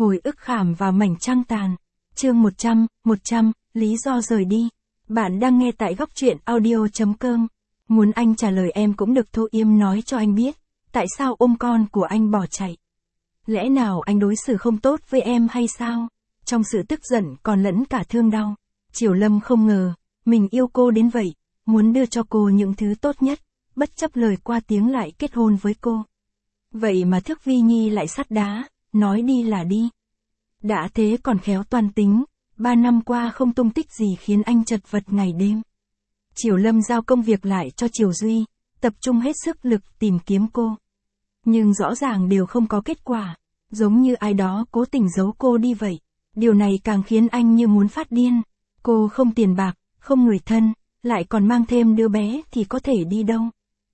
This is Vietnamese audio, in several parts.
Hồi ức khảm vào mảnh trăng tàn. Chương 100, lý do rời đi. Bạn đang nghe tại góc truyện audio.com. Muốn anh trả lời em cũng được, Tô Yêm nói cho anh biết, tại sao ôm con của anh bỏ chạy. Lẽ nào anh đối xử không tốt với em hay sao? Trong sự tức giận còn lẫn cả thương đau, Triều Lâm không ngờ, mình yêu cô đến vậy, muốn đưa cho cô những thứ tốt nhất, bất chấp lời qua tiếng lại kết hôn với cô. Vậy mà Thước Vi Nhi lại sắt đá, nói đi là đi. Đã thế còn khéo toan tính, 3 năm qua không tung tích gì khiến anh chật vật ngày đêm. Triều Lâm giao công việc lại cho Triều Duy, tập trung hết sức lực tìm kiếm cô. Nhưng rõ ràng đều không có kết quả, giống như ai đó cố tình giấu cô đi vậy. Điều này càng khiến anh như muốn phát điên. Cô không tiền bạc, không người thân, lại còn mang thêm đứa bé thì có thể đi đâu.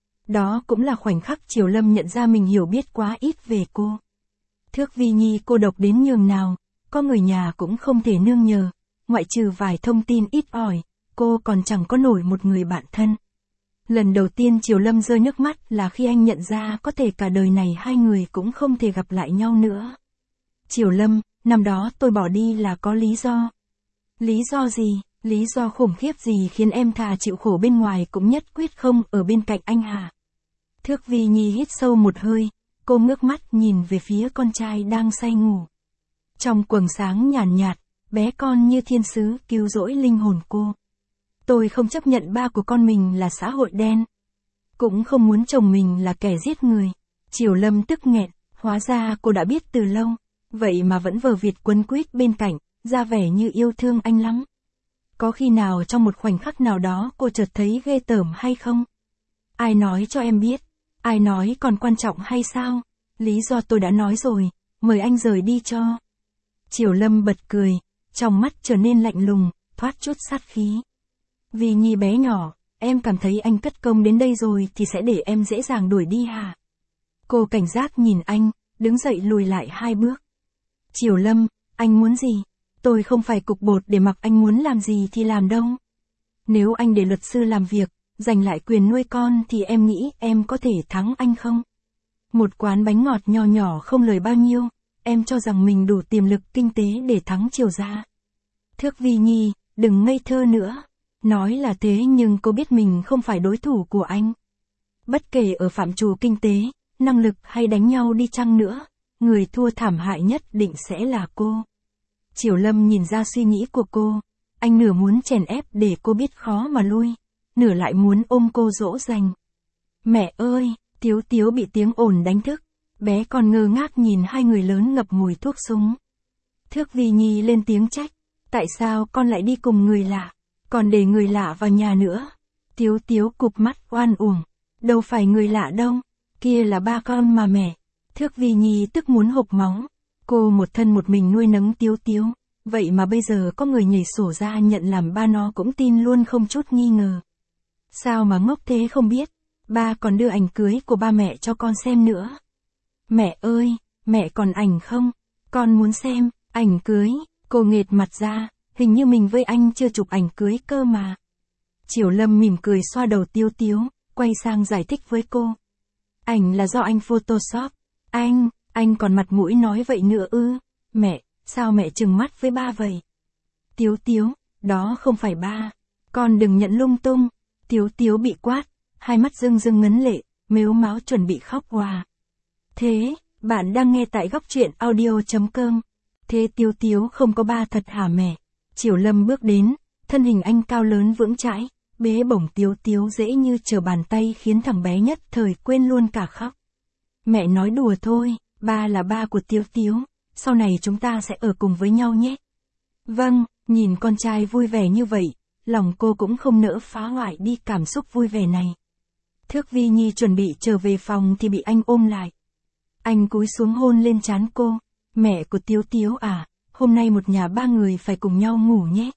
Đó cũng là khoảnh khắc Triều Lâm nhận ra mình hiểu biết quá ít về cô. Thước Vi Nhi cô độc đến nhường nào, có người nhà cũng không thể nương nhờ, ngoại trừ vài thông tin ít ỏi, cô còn chẳng có nổi một người bạn thân. Lần đầu tiên Triều Lâm rơi nước mắt là khi anh nhận ra có thể cả đời này hai người cũng không thể gặp lại nhau nữa. Triều Lâm, năm đó tôi bỏ đi là có lý do. Lý do gì? Lý do khủng khiếp gì khiến em thà chịu khổ bên ngoài cũng nhất quyết không ở bên cạnh anh hả? Thước Vi Nhi hít sâu một hơi, cô ngước mắt nhìn về phía con trai đang say ngủ. Trong quầng sáng nhàn nhạt, bé con như thiên sứ cứu rỗi linh hồn cô. Tôi không chấp nhận ba của con mình là xã hội đen. Cũng không muốn chồng mình là kẻ giết người. Triều Lâm tức nghẹn, hóa ra cô đã biết từ lâu, vậy mà vẫn vờ vịt quấn quýt bên cạnh, ra vẻ như yêu thương anh lắm. Có khi nào trong một khoảnh khắc nào đó cô chợt thấy ghê tởm hay không? Ai nói cho em biết? Ai nói còn quan trọng hay sao? Lý do tôi đã nói rồi, mời anh rời đi cho. Triều Lâm bật cười, trong mắt trở nên lạnh lùng, thoát chút sát khí. Vi Nhi bé nhỏ, em cảm thấy anh cất công đến đây rồi thì sẽ để em dễ dàng đuổi đi hả? Cô cảnh giác nhìn anh, đứng dậy lùi lại 2 bước. Triều Lâm, anh muốn gì? Tôi không phải cục bột để mặc anh muốn làm gì thì làm đâu. Nếu anh để luật sư làm việc, giành lại quyền nuôi con thì em nghĩ em có thể thắng anh không? Một quán bánh ngọt nho nhỏ không lời bao nhiêu, em cho rằng mình đủ tiềm lực kinh tế để thắng Triều gia. Thước Vi Nhi, đừng ngây thơ nữa. Nói là thế nhưng cô biết mình không phải đối thủ của anh. Bất kể ở phạm trù kinh tế, năng lực hay đánh nhau đi chăng nữa, người thua thảm hại nhất định sẽ là cô. Triều Lâm nhìn ra suy nghĩ của cô, anh nửa muốn chèn ép để cô biết khó mà lui, nửa lại muốn ôm cô dỗ dành. Mẹ ơi, Tiếu Tiếu bị tiếng ồn đánh thức, bé còn ngơ ngác nhìn hai người lớn ngập mùi thuốc súng. Thước Vi Nhi lên tiếng trách, tại sao con lại đi cùng người lạ, còn để người lạ vào nhà nữa? Tiếu Tiếu cụp mắt oan uổng, đâu phải người lạ đâu, kia là ba con mà mẹ. Thước Vi Nhi tức muốn hộc máu, cô một thân một mình nuôi nấng Tiếu Tiếu, vậy mà bây giờ có người nhảy sổ ra nhận làm ba nó cũng tin luôn không chút nghi ngờ. Sao mà ngốc thế không biết, ba còn đưa ảnh cưới của ba mẹ cho con xem nữa. Mẹ ơi, mẹ còn ảnh không? Con muốn xem, ảnh cưới, cô nghệt mặt ra, hình như mình với anh chưa chụp ảnh cưới cơ mà. Triều Lâm mỉm cười xoa đầu Tiếu Tiếu, quay sang giải thích với cô. Ảnh là do anh Photoshop. Anh còn mặt mũi nói vậy nữa ư? Mẹ, sao mẹ trừng mắt với ba vậy? Tiếu Tiếu, đó không phải ba. Con đừng nhận lung tung. Tiếu Tiếu bị quát, hai mắt rưng rưng ngấn lệ, mếu máo chuẩn bị khóc òa. Thế, bạn đang nghe tại góc truyện audio.com. Thế Tiếu Tiếu không có ba thật hả mẹ? Triều Lâm bước đến, thân hình anh cao lớn vững chãi, bế bổng Tiếu Tiếu dễ như trở bàn tay khiến thằng bé nhất thời quên luôn cả khóc. Mẹ nói đùa thôi, ba là ba của Tiếu Tiếu, sau này chúng ta sẽ ở cùng với nhau nhé. Vâng, nhìn con trai vui vẻ như vậy, lòng cô cũng không nỡ phá hoại đi cảm xúc vui vẻ này. Thước Vi Nhi chuẩn bị trở về phòng thì bị anh ôm lại. Anh cúi xuống hôn lên trán cô, mẹ của Tiếu Tiếu à, hôm nay một nhà 3 người phải cùng nhau ngủ nhé.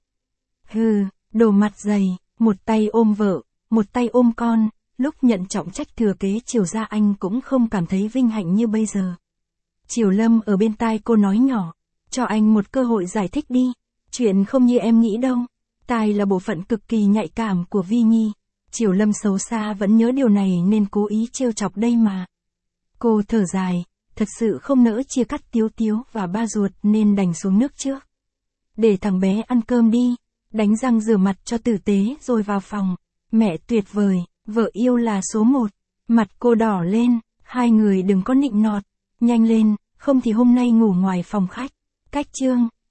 Hừ, đồ mặt dày, một tay ôm vợ, một tay ôm con, lúc nhận trọng trách thừa kế Triều gia anh cũng không cảm thấy vinh hạnh như bây giờ. Triều Lâm ở bên tai cô nói nhỏ, cho anh một cơ hội giải thích đi, chuyện không như em nghĩ đâu. Tai là bộ phận cực kỳ nhạy cảm của Vi Nhi. Triều Lâm xấu xa vẫn nhớ điều này nên cố ý trêu chọc đây mà. Cô thở dài, thật sự không nỡ chia cắt Tiếu Tiếu và ba ruột nên đành xuống nước trước. Để thằng bé ăn cơm đi, đánh răng rửa mặt cho tử tế rồi vào phòng. Mẹ tuyệt vời, vợ yêu là số 1. Mặt cô đỏ lên, hai người đừng có nịnh nọt, nhanh lên, không thì hôm nay ngủ ngoài phòng khách. Cách chương